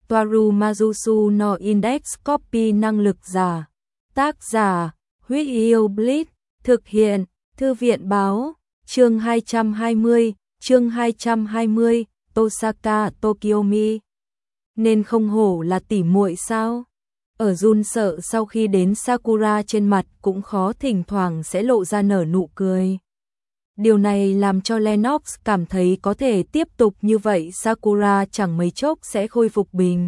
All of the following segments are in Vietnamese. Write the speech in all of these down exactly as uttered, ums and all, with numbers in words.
Toaru Majusu no Index Copy năng lực giả. Tác giả, Huyết Yêu Blitz, thực hiện, Thư viện báo, chương hai trăm hai mươi, chương hai trăm hai mươi, Tosaka Tokyomi. Nên không hổ là tỉ muội sao? Ở Jun sợ sau khi đến Sakura trên mặt cũng khó thỉnh thoảng sẽ lộ ra nở nụ cười. Điều này làm cho Lennox cảm thấy có thể tiếp tục như vậy Sakura chẳng mấy chốc sẽ khôi phục bình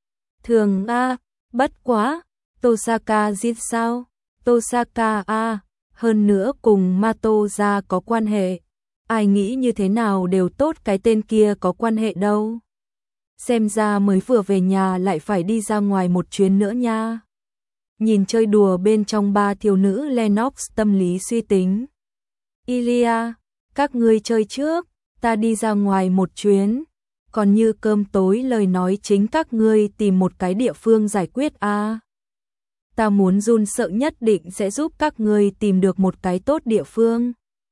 thường a. Bất quá, Tosaka giết sao? Tosaka a, hơn nữa cùng Mato ra có quan hệ. Ai nghĩ như thế nào đều tốt, cái tên kia có quan hệ đâu. Xem ra mới vừa về nhà lại phải đi ra ngoài một chuyến nữa nha. Nhìn chơi đùa bên trong ba thiếu nữ, Lennox tâm lý suy tính. Ilia, các ngươi chơi trước, ta đi ra ngoài một chuyến. Còn như cơm tối lời nói chính các ngươi tìm một cái địa phương giải quyết a. À. Ta muốn Jun sợ nhất định sẽ giúp các ngươi tìm được một cái tốt địa phương.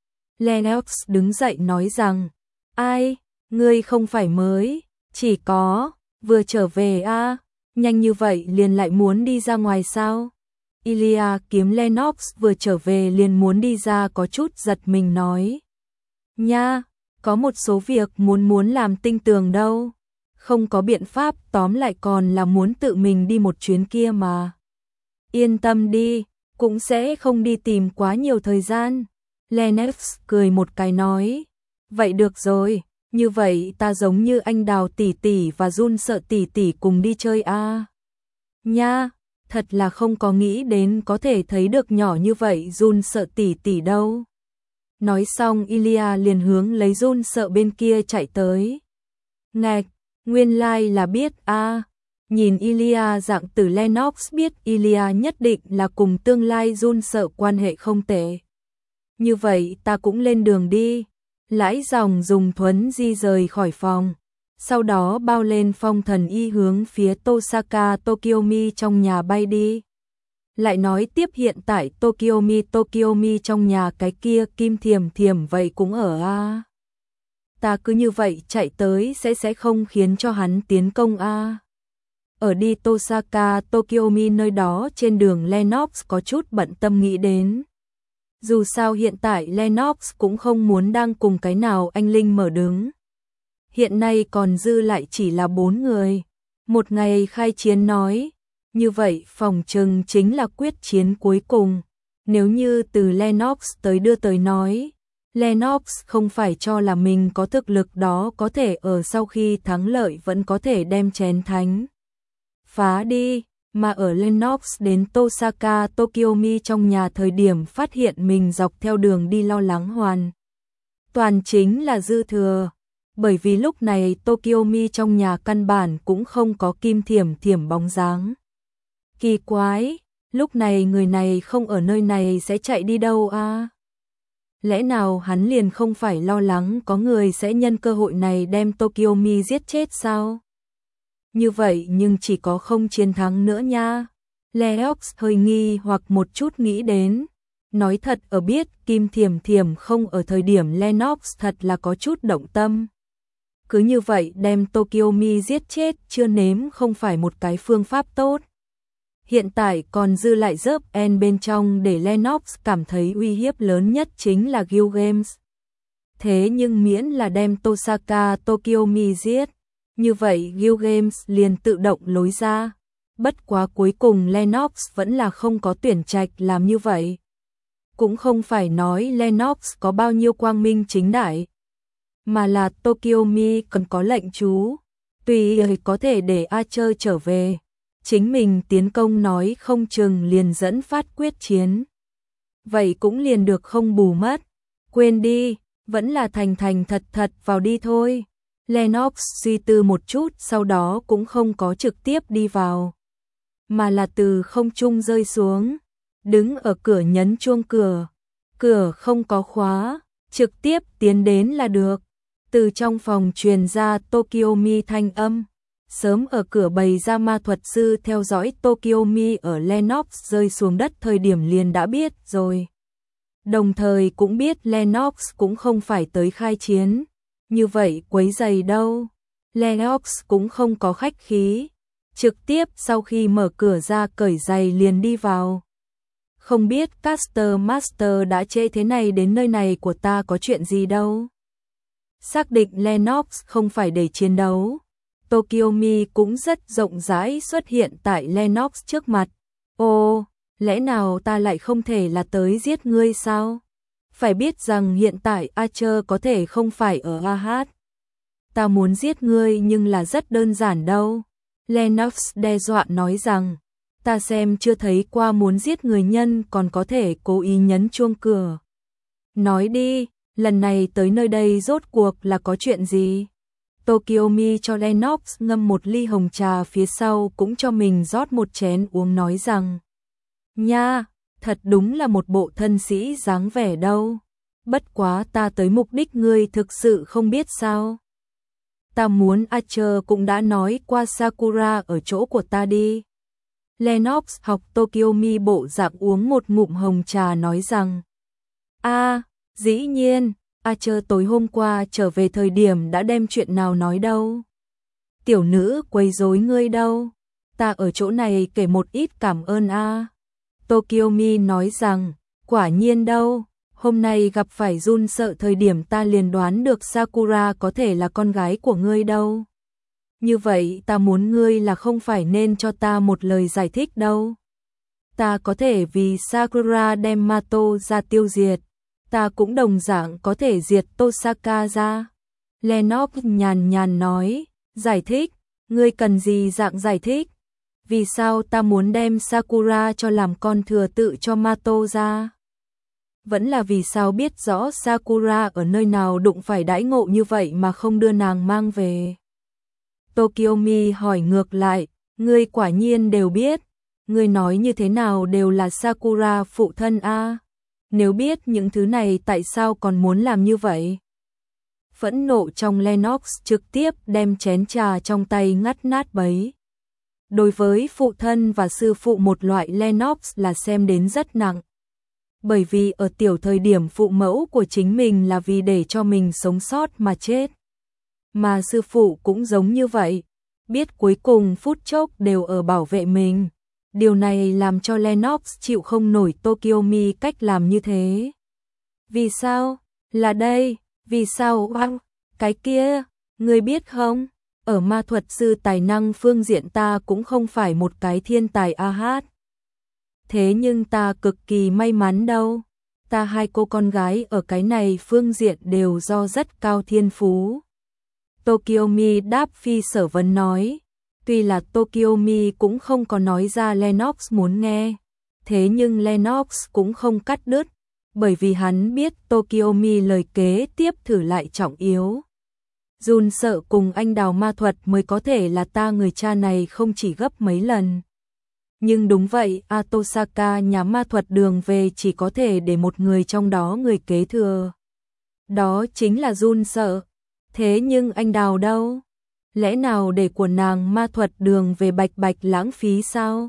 Lennox đứng dậy nói rằng, ai, ngươi không phải mới, chỉ có, vừa trở về a, à, nhanh như vậy liền lại muốn đi ra ngoài sao? Ilia kiếm Lennox vừa trở về liền muốn đi ra có chút giật mình nói. Nha, có một số việc muốn muốn làm tinh tường đâu. Không có biện pháp, tóm lại còn là muốn tự mình đi một chuyến kia mà. Yên tâm đi, cũng sẽ không đi tìm quá nhiều thời gian. Lennox cười một cái nói. Vậy được rồi, như vậy ta giống như anh Đào tỷ tỷ và Jun sợ tỷ tỷ cùng đi chơi a. À. Nha, thật là không có nghĩ đến có thể thấy được nhỏ như vậy Jun sợ tỷ tỷ đâu. Nói xong Ilia liền hướng lấy Jun sợ bên kia chạy tới. Ngạch, nguyên lai like là biết a. À. Nhìn Ilia dạng từ Lennox biết Ilia nhất định là cùng tương lai Jun sợ quan hệ không tệ. Như vậy ta cũng lên đường đi. Lãi dòng dùng thuấn di rời khỏi phòng. Sau đó bao lên phong thần y hướng phía Tosaka Tokyomi trong nhà bay đi. Lại nói tiếp hiện tại Tokyomi Tokyomi trong nhà cái kia Kim Thiềm Thiềm vậy cũng ở a. À. Ta cứ như vậy chạy tới sẽ sẽ không khiến cho hắn tiến công a. À. Ở đi Tosaka Tokyomi nơi đó trên đường Lennox có chút bận tâm nghĩ đến. Dù sao hiện tại Lennox cũng không muốn đang cùng cái nào anh Linh mở đứng. Hiện nay còn dư lại chỉ là bốn người. Một ngày khai chiến nói. Như vậy phòng trừng chính là quyết chiến cuối cùng. Nếu như từ Lennox tới đưa tới nói. Lennox không phải cho là mình có thực lực đó có thể ở sau khi thắng lợi vẫn có thể đem chén thánh phá đi. Mà ở Lennox đến Tosaka Tokyomi trong nhà thời điểm phát hiện mình dọc theo đường đi lo lắng hoàn. Toàn chính là dư thừa. Bởi vì lúc này Tokyomi trong nhà căn bản cũng không có Kim Thiểm Thiểm bóng dáng. Kỳ quái, lúc này người này không ở nơi này sẽ chạy đi đâu a? À? Lẽ nào hắn liền không phải lo lắng có người sẽ nhân cơ hội này đem Tokyomi giết chết sao? Như vậy nhưng chỉ có không chiến thắng nữa nha. Lennox hơi nghi hoặc một chút nghĩ đến. Nói thật ở biết Kim Thiểm Thiểm không ở thời điểm Lennox thật là có chút động tâm. Cứ như vậy đem Tokyomi giết chết chưa nếm không phải một cái phương pháp tốt. Hiện tại còn dư lại dớp en bên trong để Lennox cảm thấy uy hiếp lớn nhất chính là Guild Games. Thế nhưng miễn là đem Tosaka Tokyomi giết, như vậy Guild Games liền tự động lối ra. Bất quá cuối cùng Lennox vẫn là không có tuyển trạch làm như vậy. Cũng không phải nói Lennox có bao nhiêu quang minh chính đại, mà là Tokyomi cần có lệnh chú, tùy ý có thể để Archer trở về. Chính mình tiến công nói không chừng liền dẫn phát quyết chiến. Vậy cũng liền được không bù mất. Quên đi, vẫn là thành thành thật thật vào đi thôi. Lennox suy tư một chút sau đó cũng không có trực tiếp đi vào. Mà là từ không trung rơi xuống. Đứng ở cửa nhấn chuông cửa. Cửa không có khóa, trực tiếp tiến đến là được. Từ trong phòng truyền ra Tokyomi thanh âm. Sớm ở cửa bày ra ma thuật sư theo dõi Tokyomi ở Lennox rơi xuống đất thời điểm liền đã biết rồi. Đồng thời cũng biết Lennox cũng không phải tới khai chiến. Như vậy quấy giày đâu. Lennox cũng không có khách khí, trực tiếp sau khi mở cửa ra cởi giày liền đi vào. Không biết Caster Master đã trễ thế này đến nơi này của ta có chuyện gì đâu. Xác định Lennox không phải để chiến đấu. Tokiomi cũng rất rộng rãi xuất hiện tại Lennox trước mặt. Ồ, lẽ nào ta lại không thể là tới giết ngươi sao? Phải biết rằng hiện tại Archer có thể không phải ở a hát. Ta muốn giết ngươi nhưng là rất đơn giản đâu. Lennox đe dọa nói rằng, ta xem chưa thấy qua muốn giết người nhân còn có thể cố ý nhấn chuông cửa. Nói đi, lần này tới nơi đây rốt cuộc là có chuyện gì? Tokiomi cho Lennox ngâm một ly hồng trà, phía sau cũng cho mình rót một chén uống, nói rằng, nha, thật đúng là một bộ thân sĩ dáng vẻ đâu. Bất quá ta tới mục đích ngươi thực sự không biết sao? Ta muốn Archer cũng đã nói qua Sakura ở chỗ của ta đi. Lennox học Tokiomi bộ dạng uống một ngụm hồng trà, nói rằng, a, dĩ nhiên, Archer tối hôm qua trở về thời điểm đã đem chuyện nào nói đâu. Tiểu nữ quấy rối ngươi đâu. Ta ở chỗ này kể một ít cảm ơn a. Tokiomi nói rằng, quả nhiên đâu. Hôm nay gặp phải run sợ thời điểm ta liền đoán được Sakura có thể là con gái của ngươi đâu. Như vậy ta muốn ngươi là không phải nên cho ta một lời giải thích đâu. Ta có thể vì Sakura đem Mato ra tiêu diệt. Ta cũng đồng dạng có thể diệt Tosaka ra. Lennox nhàn nhàn nói, giải thích, ngươi cần gì dạng giải thích? Vì sao ta muốn đem Sakura cho làm con thừa tự cho Mato ra? Vẫn là vì sao biết rõ Sakura ở nơi nào đụng phải đãi ngộ như vậy mà không đưa nàng mang về? Tokiomi hỏi ngược lại, ngươi quả nhiên đều biết, ngươi nói như thế nào đều là Sakura phụ thân a. Nếu biết những thứ này tại sao còn muốn làm như vậy? Phẫn nộ trong Lennox trực tiếp đem chén trà trong tay ngắt nát bấy. Đối với phụ thân và sư phụ một loại, Lennox là xem đến rất nặng. Bởi vì ở tiểu thời điểm phụ mẫu của chính mình là vì để cho mình sống sót mà chết. Mà sư phụ cũng giống như vậy, biết cuối cùng phút chốc đều ở bảo vệ mình. Điều này làm cho Lennox chịu không nổi Tokiomi cách làm như thế. Vì sao? Là đây, vì sao? Oang, cái kia, ngươi biết không? Ở ma thuật sư tài năng phương diện ta cũng không phải một cái thiên tài a hát. Thế nhưng ta cực kỳ may mắn đâu. Ta hai cô con gái ở cái này phương diện đều do rất cao thiên phú. Tokiomi đáp phi sở vấn nói. Tuy là Tokiomi cũng không có nói ra Lennox muốn nghe. Thế nhưng Lennox cũng không cắt đứt. Bởi vì hắn biết Tokiomi lời kế tiếp thử lại trọng yếu. Jun sợ cùng anh đào ma thuật mới có thể là ta người cha này không chỉ gấp mấy lần. Nhưng đúng vậy, Atosaka nhà ma thuật đường về chỉ có thể để một người trong đó người kế thừa. Đó chính là Jun sợ. Thế nhưng anh đào đâu? Lẽ nào để của nàng ma thuật đường về bạch bạch lãng phí sao?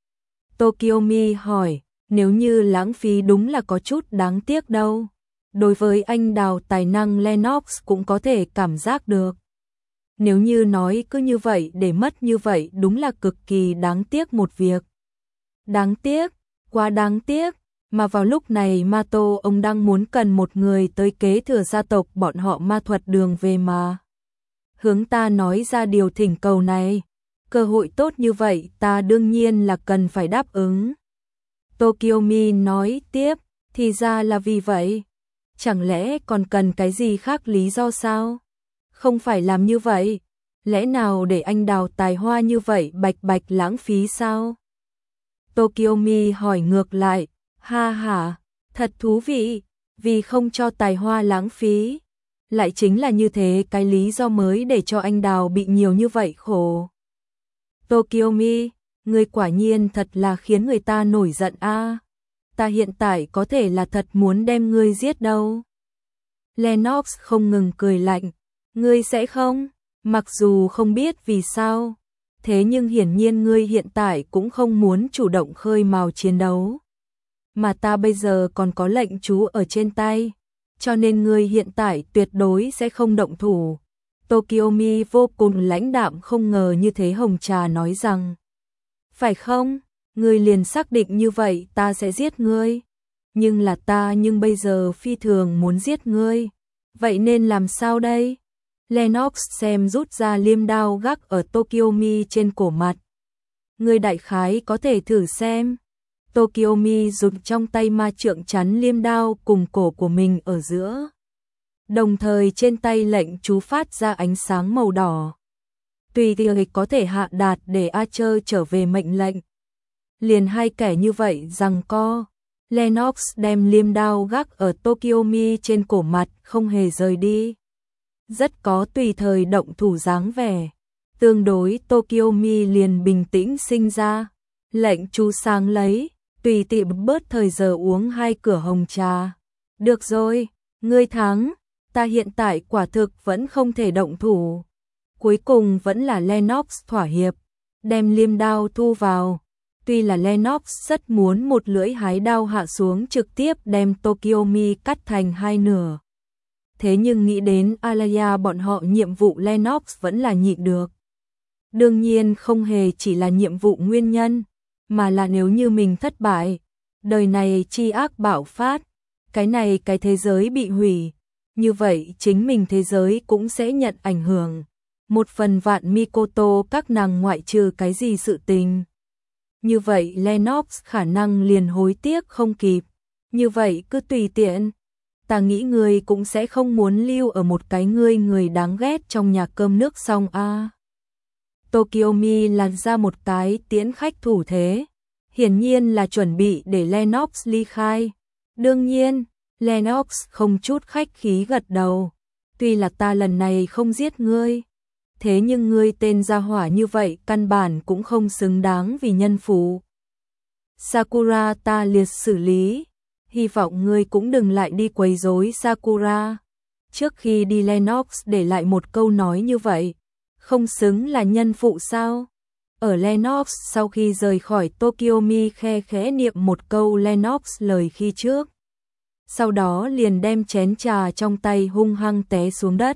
Tokiomi hỏi, nếu như lãng phí đúng là có chút đáng tiếc đâu. Đối với anh đào tài năng Lennox cũng có thể cảm giác được. Nếu như nói cứ như vậy để mất như vậy đúng là cực kỳ đáng tiếc một việc. Đáng tiếc, quá đáng tiếc, mà vào lúc này Mato ông đang muốn cần một người tới kế thừa gia tộc bọn họ ma thuật đường về mà. Hướng ta nói ra điều thỉnh cầu này, cơ hội tốt như vậy ta đương nhiên là cần phải đáp ứng. Tokiomi nói tiếp, thì ra là vì vậy. Chẳng lẽ còn cần cái gì khác lý do sao? Không phải làm như vậy. Lẽ nào để anh đào tài hoa như vậy bạch bạch lãng phí sao? Tokiomi hỏi ngược lại, ha ha, thật thú vị, vì không cho tài hoa lãng phí. Lại chính là như thế cái lý do mới để cho anh đào bị nhiều như vậy khổ. Tokiomi, ngươi quả nhiên thật là khiến người ta nổi giận a. Ta hiện tại có thể là thật muốn đem ngươi giết đâu. Lennox không ngừng cười lạnh, ngươi sẽ không? Mặc dù không biết vì sao, thế nhưng hiển nhiên ngươi hiện tại cũng không muốn chủ động khơi mào chiến đấu. Mà ta bây giờ còn có lệnh trú ở trên tay, cho nên ngươi hiện tại tuyệt đối sẽ không động thủ. Tokiomi vô cùng lãnh đạm không ngờ như thế. Hồng Trà nói rằng, phải không, ngươi liền xác định như vậy ta sẽ giết ngươi. Nhưng là ta nhưng bây giờ phi thường muốn giết ngươi. Vậy nên làm sao đây? Lennox xem rút ra liêm đao gác ở Tokiomi trên cổ mặt. Ngươi đại khái có thể thử xem. Tokiomi dùng trong tay ma trượng chắn liêm đao cùng cổ của mình ở giữa. Đồng thời trên tay lệnh chú phát ra ánh sáng màu đỏ. Tùy thời có thể hạ đạt để Archer trở về mệnh lệnh. Liền hai kẻ như vậy giằng co. Lennox đem liêm đao gác ở Tokiomi trên cổ mặt không hề rời đi. Rất có tùy thời động thủ dáng vẻ. Tương đối Tokiomi liền bình tĩnh sinh ra. Lệnh chú sáng lấy, tùy tiện bớt thời giờ uống hai cửa hồng trà. Được rồi, ngươi thắng, ta hiện tại quả thực vẫn không thể động thủ. Cuối cùng vẫn là Lennox thỏa hiệp, đem liêm đao thu vào. Tuy là Lennox rất muốn một lưỡi hái đao hạ xuống trực tiếp đem Tokiomi cắt thành hai nửa. Thế nhưng nghĩ đến Alaya bọn họ nhiệm vụ Lennox vẫn là nhịn được. Đương nhiên không hề chỉ là nhiệm vụ nguyên nhân, mà là nếu như mình thất bại, đời này chi ác bạo phát, cái này cái thế giới bị hủy, như vậy chính mình thế giới cũng sẽ nhận ảnh hưởng. Một phần vạn Mikoto các nàng ngoại trừ cái gì sự tình. Như vậy Lennox khả năng liền hối tiếc không kịp. Như vậy cứ tùy tiện. Ta nghĩ ngươi cũng sẽ không muốn lưu ở một cái ngươi người đáng ghét trong nhà cơm nước xong a. À. Tokiomi làn ra một cái tiễn khách thủ thế. Hiển nhiên là chuẩn bị để Lennox ly khai. Đương nhiên, Lennox không chút khách khí gật đầu. Tuy là ta lần này không giết ngươi. Thế nhưng ngươi tên gia hỏa như vậy căn bản cũng không xứng đáng vì nhân phụ. Sakura ta liệt xử lý. Hy vọng ngươi cũng đừng lại đi quấy rối Sakura. Trước khi đi Lennox để lại một câu nói như vậy. Không xứng là nhân phụ sao? Ở Lennox sau khi rời khỏi Tokiomi khe khẽ niệm một câu Lennox lời khi trước. Sau đó liền đem chén trà trong tay hung hăng té xuống đất.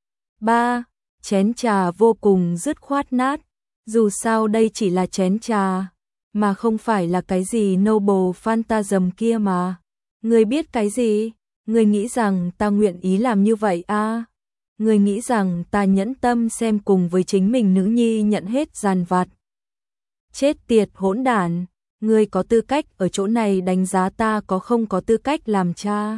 ba. Chén trà vô cùng dứt khoát nát. Dù sao đây chỉ là chén trà, mà không phải là cái gì Noble Phantasm kia mà. Ngươi biết cái gì? Ngươi nghĩ rằng ta nguyện ý làm như vậy à? Ngươi nghĩ rằng ta nhẫn tâm xem cùng với chính mình nữ nhi nhận hết giàn vặt. Chết tiệt hỗn đản, ngươi có tư cách ở chỗ này đánh giá ta có không có tư cách làm cha.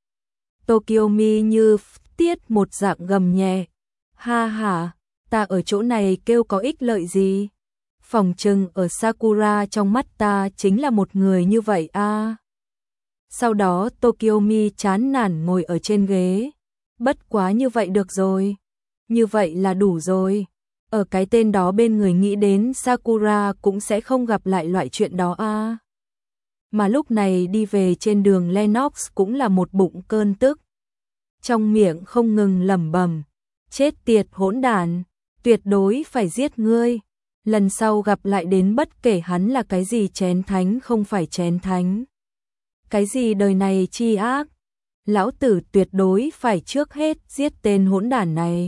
Tokiomi như tiết một dạng gầm nhẹ. Ha ha, ta ở chỗ này kêu có ích lợi gì? Phòng trừng ở Sakura trong mắt ta chính là một người như vậy a. À. Sau đó Tokiomi chán nản ngồi ở trên ghế. Bất quá như vậy được rồi. Như vậy là đủ rồi. Ở cái tên đó bên người nghĩ đến Sakura cũng sẽ không gặp lại loại chuyện đó a. À. Mà lúc này đi về trên đường Lennox cũng là một bụng cơn tức. Trong miệng không ngừng lẩm bẩm. Chết tiệt hỗn đản, tuyệt đối phải giết ngươi. Lần sau gặp lại đến bất kể hắn là cái gì chén thánh không phải chén thánh. Cái gì đời này chi ác. Lão tử tuyệt đối phải trước hết giết tên hỗn đản này.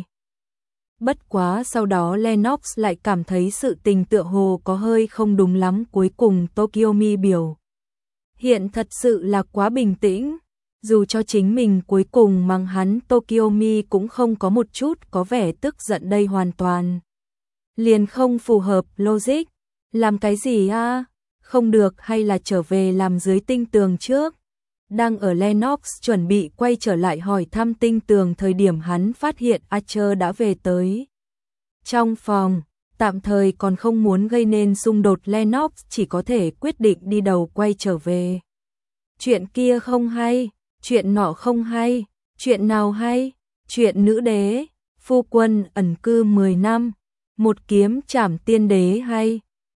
Bất quá sau đó Lennox lại cảm thấy sự tình tựa hồ có hơi không đúng lắm. Cuối cùng Tokiomi biểu hiện thật sự là quá bình tĩnh. Dù cho chính mình cuối cùng mang hắn Tokiomi cũng không có một chút có vẻ tức giận đây hoàn toàn. Liền không phù hợp logic. Làm cái gì a? À? Không được hay là trở về làm dưới tinh tường trước? Đang ở Lennox chuẩn bị quay trở lại hỏi thăm tinh tường thời điểm hắn phát hiện Archer đã về tới. Trong phòng, tạm thời còn không muốn gây nên xung đột Lennox chỉ có thể quyết định đi đầu quay trở về. Chuyện kia không hay. Chuyện nọ không hay, chuyện nào hay, chuyện nữ đế, phu quân ẩn cư mười năm, một kiếm trảm tiên đế hay,